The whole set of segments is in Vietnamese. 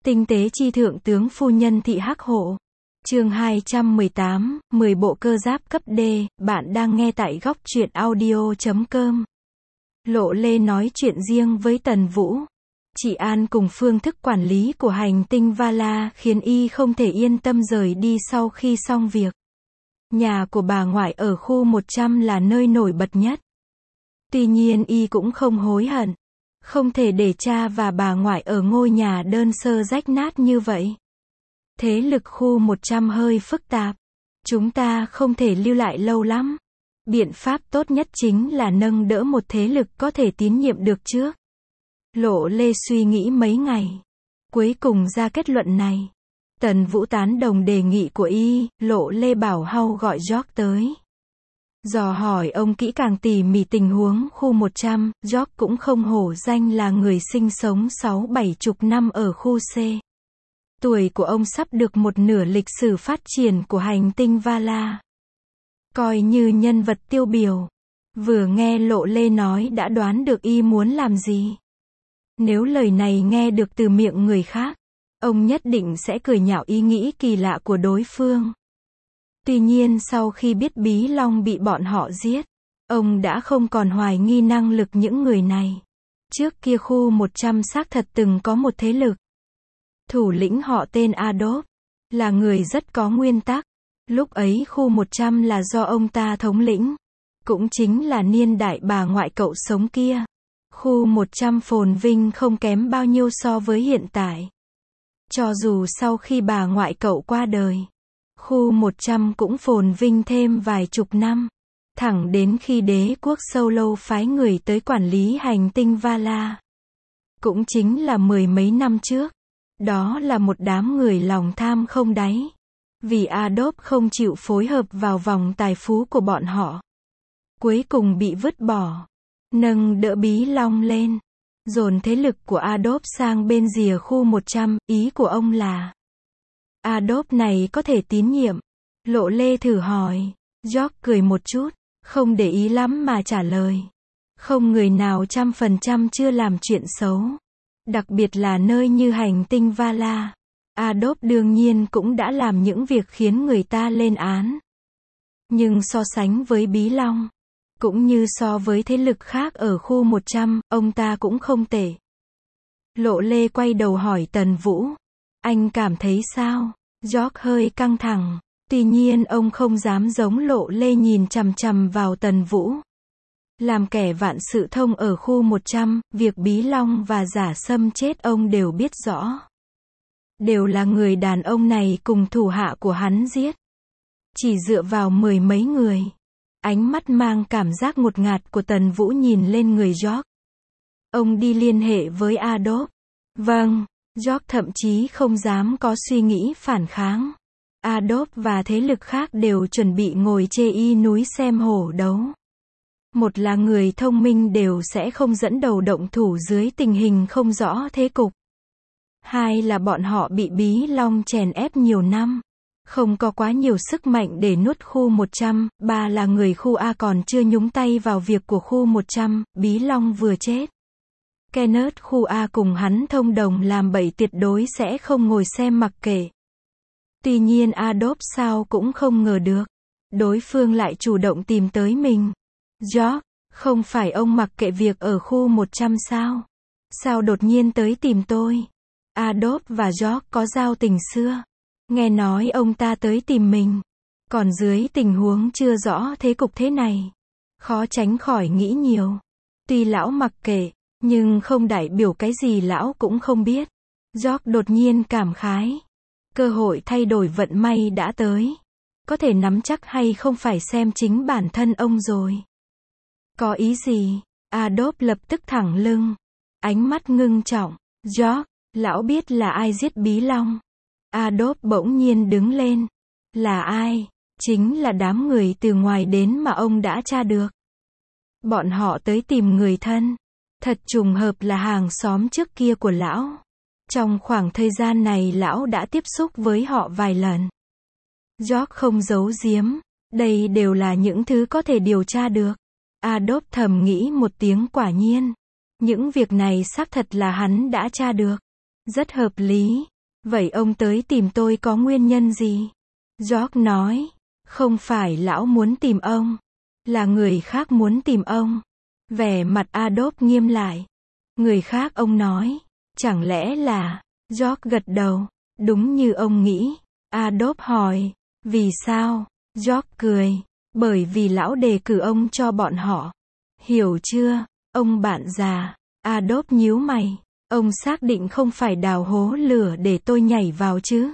Tinh tế chi thượng tướng phu nhân thị hắc hộ. Chương 218, 10 bộ cơ giáp cấp D, bạn đang nghe tại góc truyện audio.com. Lộ Lê nói chuyện riêng với Tần Vũ. Chị An cùng phương thức quản lý của hành tinh Vala khiến y không thể yên tâm rời đi sau khi xong việc. Nhà của bà ngoại ở khu 100 là nơi nổi bật nhất. Tuy nhiên y cũng không hối hận. Không thể để cha và bà ngoại ở ngôi nhà đơn sơ rách nát như vậy. Thế lực khu 100 hơi phức tạp. Chúng ta không thể lưu lại lâu lắm. Biện pháp tốt nhất chính là nâng đỡ một thế lực có thể tín nhiệm được trước. Lộ Lê suy nghĩ mấy ngày. Cuối cùng ra kết luận này. Tần Vũ tán đồng đề nghị của y, Lộ Lê bảo Hau gọi George tới. Dò hỏi ông kỹ càng tỉ mỉ tình huống khu 100, George cũng không hổ danh là người sinh sống 6-70 năm ở khu C. Tuổi của ông sắp được một nửa lịch sử phát triển của hành tinh Vala. Coi như nhân vật tiêu biểu. Vừa nghe Lộ Lê nói đã đoán được y muốn làm gì. Nếu lời này nghe được từ miệng người khác, ông nhất định sẽ cười nhạo ý nghĩ kỳ lạ của đối phương. Tuy nhiên sau khi biết Bí Long bị bọn họ giết, ông đã không còn hoài nghi năng lực những người này. Trước kia khu 100 xác thật từng có một thế lực. Thủ lĩnh họ tên Adolf, là người rất có nguyên tắc. Lúc ấy khu 100 là do ông ta thống lĩnh. Cũng chính là niên đại bà ngoại cậu sống kia. Khu 100 phồn vinh không kém bao nhiêu so với hiện tại. Cho dù sau khi bà ngoại cậu qua đời, khu 100 cũng phồn vinh thêm vài chục năm. Thẳng đến khi đế quốc Solo phái người tới quản lý hành tinh Vala. Cũng chính là mười mấy năm trước. Đó là một đám người lòng tham không đáy. Vì Adolf không chịu phối hợp vào vòng tài phú của bọn họ. Cuối cùng bị vứt bỏ. Nâng đỡ Bí Long lên. Dồn thế lực của Adolf sang bên rìa khu 100, ý của ông là Adolf này có thể tín nhiệm. Lộ Lê thử hỏi. George cười một chút, không để ý lắm mà trả lời. Không người nào 100% chưa làm chuyện xấu. Đặc biệt là nơi như hành tinh Vala. Adolf đương nhiên cũng đã làm những việc khiến người ta lên án. Nhưng so sánh với Bí Long, cũng như so với thế lực khác ở khu 100, ông ta cũng không tệ. Lộ Lê quay đầu hỏi Tần Vũ. Anh cảm thấy sao? George hơi căng thẳng. Tuy nhiên ông không dám giống Lộ Lê nhìn chằm chằm vào Tần Vũ. Làm kẻ vạn sự thông ở khu 100, việc Bí Long và Giả Sâm chết ông đều biết rõ. Đều là người đàn ông này cùng thủ hạ của hắn giết. Chỉ dựa vào mười mấy người. Ánh mắt mang cảm giác ngột ngạt của Tần Vũ nhìn lên người George. Ông đi liên hệ với Adolf. Vâng, George thậm chí không dám có suy nghĩ phản kháng. Adolf và thế lực khác đều chuẩn bị ngồi chê y núi xem hổ đấu. Một là người thông minh đều sẽ không dẫn đầu động thủ dưới tình hình không rõ thế cục. Hai là bọn họ bị Bí Long chèn ép nhiều năm. Không có quá nhiều sức mạnh để nuốt khu 100. Ba là người khu A còn chưa nhúng tay vào việc của khu 100, Bí Long vừa chết. Kenneth khu A cùng hắn thông đồng làm bậy tuyệt đối sẽ không ngồi xem mặc kệ. Tuy nhiên Adolf sao cũng không ngờ được. Đối phương lại chủ động tìm tới mình. George, không phải ông mặc kệ việc ở khu 100 sao? Sao đột nhiên tới tìm tôi? Adolf và George có giao tình xưa. Nghe nói ông ta tới tìm mình. Còn dưới tình huống chưa rõ thế cục thế này, khó tránh khỏi nghĩ nhiều. Tuy lão mặc kệ, nhưng không đại biểu cái gì lão cũng không biết. George đột nhiên cảm khái. Cơ hội thay đổi vận may đã tới. Có thể nắm chắc hay không phải xem chính bản thân ông rồi. Có ý gì? Adolf lập tức thẳng lưng. Ánh mắt ngưng trọng. George, lão biết là ai giết Bí Long. Adolf bỗng nhiên đứng lên. Là ai? Chính là đám người từ ngoài đến mà ông đã tra được. Bọn họ tới tìm người thân. Thật trùng hợp là hàng xóm trước kia của lão. Trong khoảng thời gian này lão đã tiếp xúc với họ vài lần. George không giấu giếm. Đây đều là những thứ có thể điều tra được. Adolf thầm nghĩ một tiếng quả nhiên. Những việc này xác thật là hắn đã tra được. Rất hợp lý. Vậy ông tới tìm tôi có nguyên nhân gì? George nói. Không phải lão muốn tìm ông. Là người khác muốn tìm ông. Vẻ mặt Adolf nghiêm lại. Người khác ông nói. Chẳng lẽ là... George gật đầu. Đúng như ông nghĩ. Adolf hỏi. Vì sao? George cười. Bởi vì lão đề cử ông cho bọn họ. Hiểu chưa? Ông bạn già. Adolf nhíu mày. Ông xác định không phải đào hố lửa để tôi nhảy vào chứ?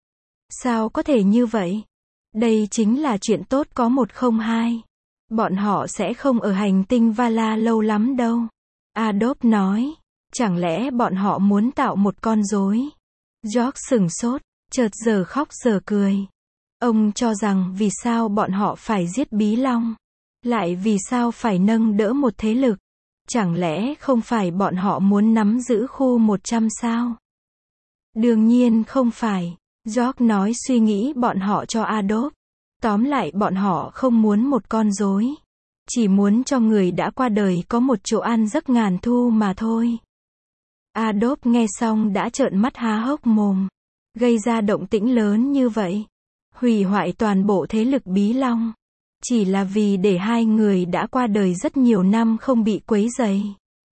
Sao có thể như vậy? Đây chính là chuyện tốt có một không hai. Bọn họ sẽ không ở hành tinh Vala lâu lắm đâu. Adolf nói. Chẳng lẽ bọn họ muốn tạo một con rối? George sửng sốt, chợt giờ khóc giờ cười. Ông cho rằng vì sao bọn họ phải giết Bí Long? Lại vì sao phải nâng đỡ một thế lực? Chẳng lẽ không phải bọn họ muốn nắm giữ khu 100 sao? Đương nhiên không phải. George nói suy nghĩ bọn họ cho Adolf. Tóm lại bọn họ không muốn một con rối. Chỉ muốn cho người đã qua đời có một chỗ ăn giấc ngàn thu mà thôi. Adolf nghe xong đã trợn mắt há hốc mồm. Gây ra động tĩnh lớn như vậy. Hủy hoại toàn bộ thế lực Bí Long. Chỉ là vì để hai người đã qua đời rất nhiều năm không bị quấy rầy.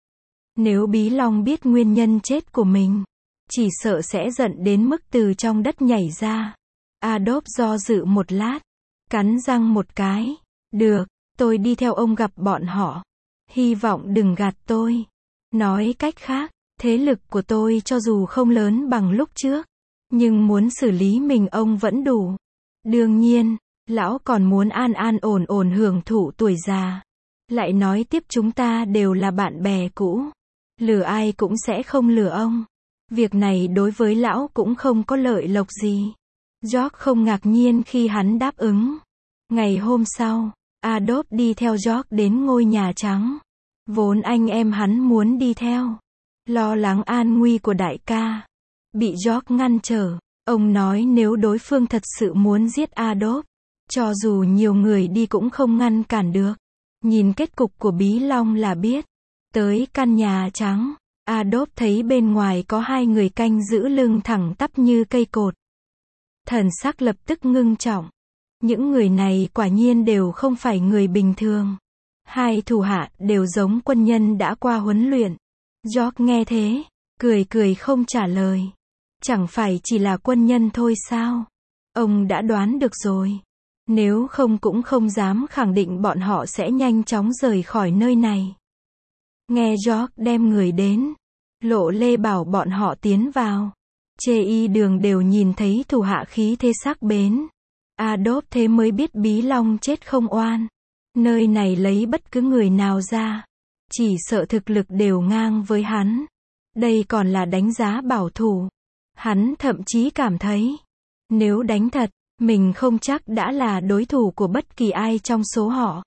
Nếu Bí Long biết nguyên nhân chết của mình, chỉ sợ sẽ giận đến mức từ trong đất nhảy ra. Adolf do dự một lát, cắn răng một cái. Được, tôi đi theo ông gặp bọn họ. Hy vọng đừng gạt tôi. Nói cách khác, thế lực của tôi cho dù không lớn bằng lúc trước, nhưng muốn xử lý mình ông vẫn đủ. Đương nhiên, lão còn muốn an an ổn ổn hưởng thụ tuổi già. Lại nói tiếp chúng ta đều là bạn bè cũ. Lừa ai cũng sẽ không lừa ông. Việc này đối với lão cũng không có lợi lộc gì. George không ngạc nhiên khi hắn đáp ứng. Ngày hôm sau, Adolf đi theo George đến ngôi Nhà Trắng. Vốn anh em hắn muốn đi theo. Lo lắng an nguy của đại ca. Bị George ngăn trở. Ông nói nếu đối phương thật sự muốn giết Adolf, cho dù nhiều người đi cũng không ngăn cản được. Nhìn kết cục của Bí Long là biết. Tới căn Nhà Trắng, Adolf thấy bên ngoài có hai người canh giữ lưng thẳng tắp như cây cột. Thần sắc lập tức ngưng trọng. Những người này quả nhiên đều không phải người bình thường. Hai thủ hạ đều giống quân nhân đã qua huấn luyện. George nghe thế, cười cười không trả lời. Chẳng phải chỉ là quân nhân thôi sao? Ông đã đoán được rồi. Nếu không cũng không dám khẳng định bọn họ sẽ nhanh chóng rời khỏi nơi này. Nghe George đem người đến, Lộ Lê bảo bọn họ tiến vào. Chê y đường đều nhìn thấy thủ hạ khí thế sắc bén. Adolf thế mới biết Bí Long chết không oan. Nơi này lấy bất cứ người nào ra, chỉ sợ thực lực đều ngang với hắn. Đây còn là đánh giá bảo thủ. Hắn thậm chí cảm thấy, nếu đánh thật, mình không chắc đã là đối thủ của bất kỳ ai trong số họ.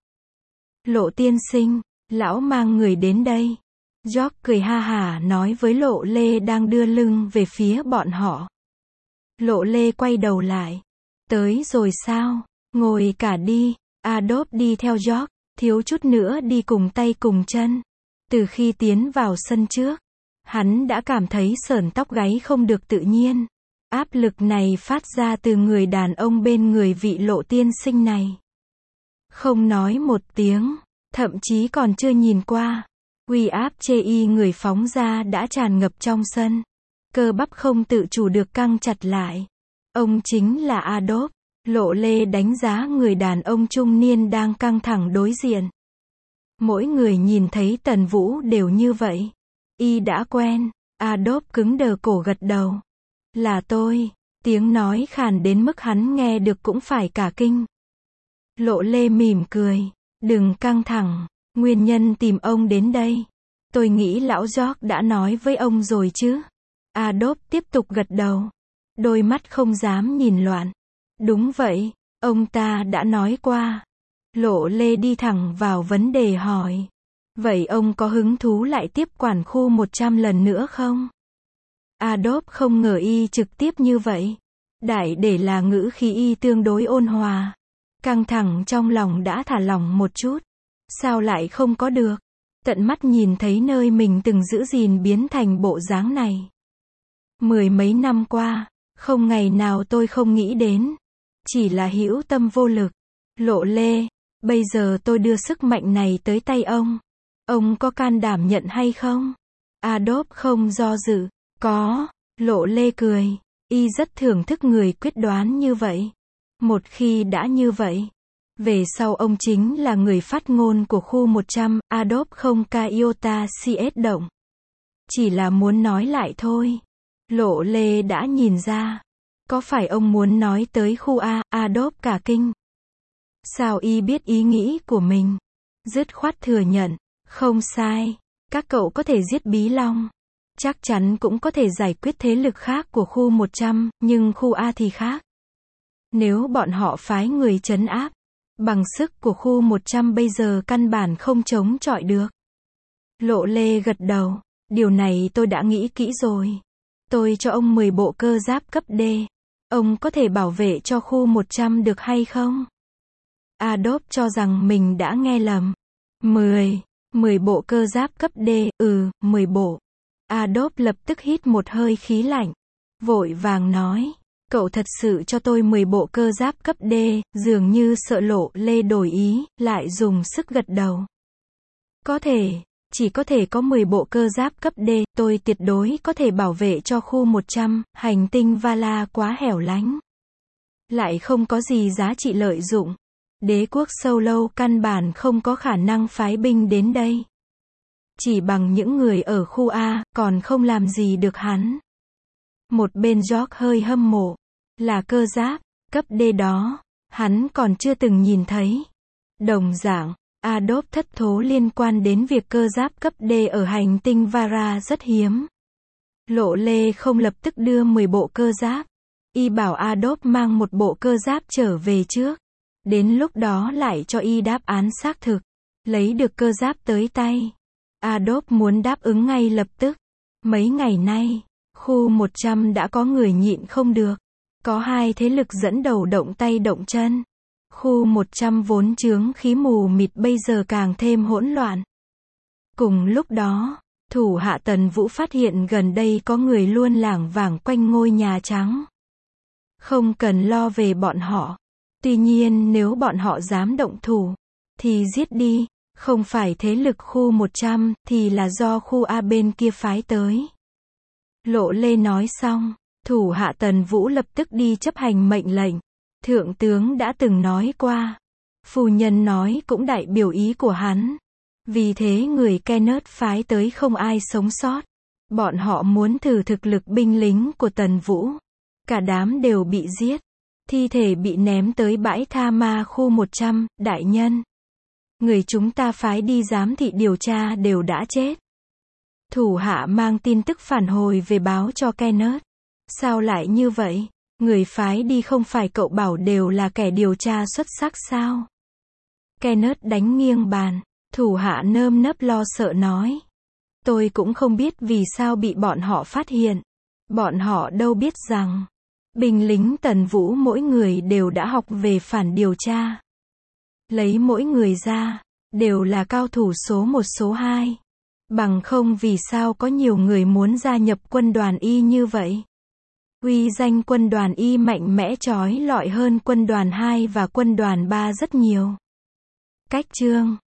Lộ tiên sinh, lão mang người đến đây. George cười ha hả nói với Lộ Lê đang đưa lưng về phía bọn họ. Lộ Lê quay đầu lại. Tới rồi sao? Ngồi cả đi. Adolf đi theo George, thiếu chút nữa đi cùng tay cùng chân. Từ khi tiến vào sân trước, hắn đã cảm thấy sởn tóc gáy không được tự nhiên. Áp lực này phát ra từ người đàn ông bên người vị Lộ tiên sinh này. Không nói một tiếng, thậm chí còn chưa nhìn qua. Uy áp chê y người phóng ra đã tràn ngập trong sân. Cơ bắp không tự chủ được căng chặt lại. Ông chính là Adolf. Lộ Lê đánh giá người đàn ông trung niên đang căng thẳng đối diện. Mỗi người nhìn thấy Tần Vũ đều như vậy. Y đã quen. Adolf cứng đờ cổ gật đầu. Là tôi. Tiếng nói khàn đến mức hắn nghe được cũng phải cả kinh. Lộ Lê mỉm cười. Đừng căng thẳng. Nguyên nhân tìm ông đến đây. Tôi nghĩ lão George đã nói với ông rồi chứ. Adolf tiếp tục gật đầu. Đôi mắt không dám nhìn loạn. Đúng vậy, ông ta đã nói qua. Lộ Lê đi thẳng vào vấn đề hỏi. Vậy ông có hứng thú lại tiếp quản khu 100 lần nữa không? Adolf không ngờ y trực tiếp như vậy. Đại để là ngữ khí y tương đối ôn hòa. Căng thẳng trong lòng đã thả lỏng một chút. Sao lại không có được? Tận mắt nhìn thấy nơi mình từng giữ gìn biến thành bộ dáng này. 10 mấy năm qua, không ngày nào tôi không nghĩ đến. Chỉ là hữu tâm vô lực. Lộ Lê, bây giờ tôi đưa sức mạnh này tới tay ông. Ông có can đảm nhận hay không? Adolf không do dự. Có. Lộ Lê cười. Y rất thưởng thức người quyết đoán như vậy. Một khi đã như vậy, về sau ông chính là người phát ngôn của khu 100, Adolf không ca iota cs động. Chỉ là muốn nói lại thôi. Lộ Lê đã nhìn ra. Có phải ông muốn nói tới khu A, Adolf cả kinh. Sao y biết ý nghĩ của mình? Dứt khoát thừa nhận. Không sai. Các cậu có thể giết Bí Long. Chắc chắn cũng có thể giải quyết thế lực khác của khu 100, nhưng khu A thì khác. Nếu bọn họ phái người trấn áp, bằng sức của khu 100 bây giờ căn bản không chống chọi được. Lộ Lê gật đầu. Điều này tôi đã nghĩ kỹ rồi. Tôi cho ông 10 bộ cơ giáp cấp D. Ông có thể bảo vệ cho khu 100 được hay không? Adolf cho rằng mình đã nghe lầm. 10 bộ cơ giáp cấp D, 10 bộ. Adolf lập tức hít một hơi khí lạnh. Vội vàng nói. Cậu thật sự cho tôi 10 bộ cơ giáp cấp D, dường như sợ Lộ Lê đổi ý, lại dùng sức gật đầu. Có thể, chỉ có thể có 10 bộ cơ giáp cấp D, tôi tuyệt đối có thể bảo vệ cho khu 100, hành tinh Vala quá hẻo lánh. Lại không có gì giá trị lợi dụng. Đế quốc Solo căn bản không có khả năng phái binh đến đây. Chỉ bằng những người ở khu A, còn không làm gì được hắn. Một bên George hơi hâm mộ. Là cơ giáp, cấp D đó, hắn còn chưa từng nhìn thấy. Đồng dạng, Adolf thất thố liên quan đến việc cơ giáp cấp D ở hành tinh Vara rất hiếm. Lộ Lê không lập tức đưa 10 bộ cơ giáp. Y bảo Adolf mang một bộ cơ giáp trở về trước. Đến lúc đó lại cho y đáp án xác thực. Lấy được cơ giáp tới tay. Adolf muốn đáp ứng ngay lập tức. Mấy ngày nay, khu 100 đã có người nhịn không được. Có hai thế lực dẫn đầu động tay động chân. Khu 100 vốn chướng khí mù mịt bây giờ càng thêm hỗn loạn. Cùng lúc đó, thủ hạ Tần Vũ phát hiện gần đây có người luôn lảng vảng quanh ngôi Nhà Trắng. Không cần lo về bọn họ. Tuy nhiên nếu bọn họ dám động thủ, thì giết đi. Không phải thế lực khu 100, thì là do khu A bên kia phái tới. Lộ Lê nói xong, thủ hạ Tần Vũ lập tức đi chấp hành mệnh lệnh. Thượng tướng đã từng nói qua. Phu nhân nói cũng đại biểu ý của hắn. Vì thế người Kenneth phái tới không ai sống sót. Bọn họ muốn thử thực lực binh lính của Tần Vũ. Cả đám đều bị giết. Thi thể bị ném tới bãi tha ma khu 100, đại nhân. Người chúng ta phái đi giám thị điều tra đều đã chết. Thủ hạ mang tin tức phản hồi về báo cho Kenneth. Sao lại như vậy? Người phái đi không phải cậu bảo đều là kẻ điều tra xuất sắc sao? Kenneth đánh nghiêng bàn. Thủ hạ nơm nớp lo sợ nói. Tôi cũng không biết vì sao bị bọn họ phát hiện. Bọn họ đâu biết rằng binh lính Tần Vũ mỗi người đều đã học về phản điều tra. Lấy mỗi người ra, đều là cao thủ số 1 số 2. Bằng không vì sao có nhiều người muốn gia nhập quân đoàn Y như vậy. Uy danh quân đoàn Y mạnh mẽ chói lọi hơn quân đoàn 2 và quân đoàn 3 rất nhiều. Cách chương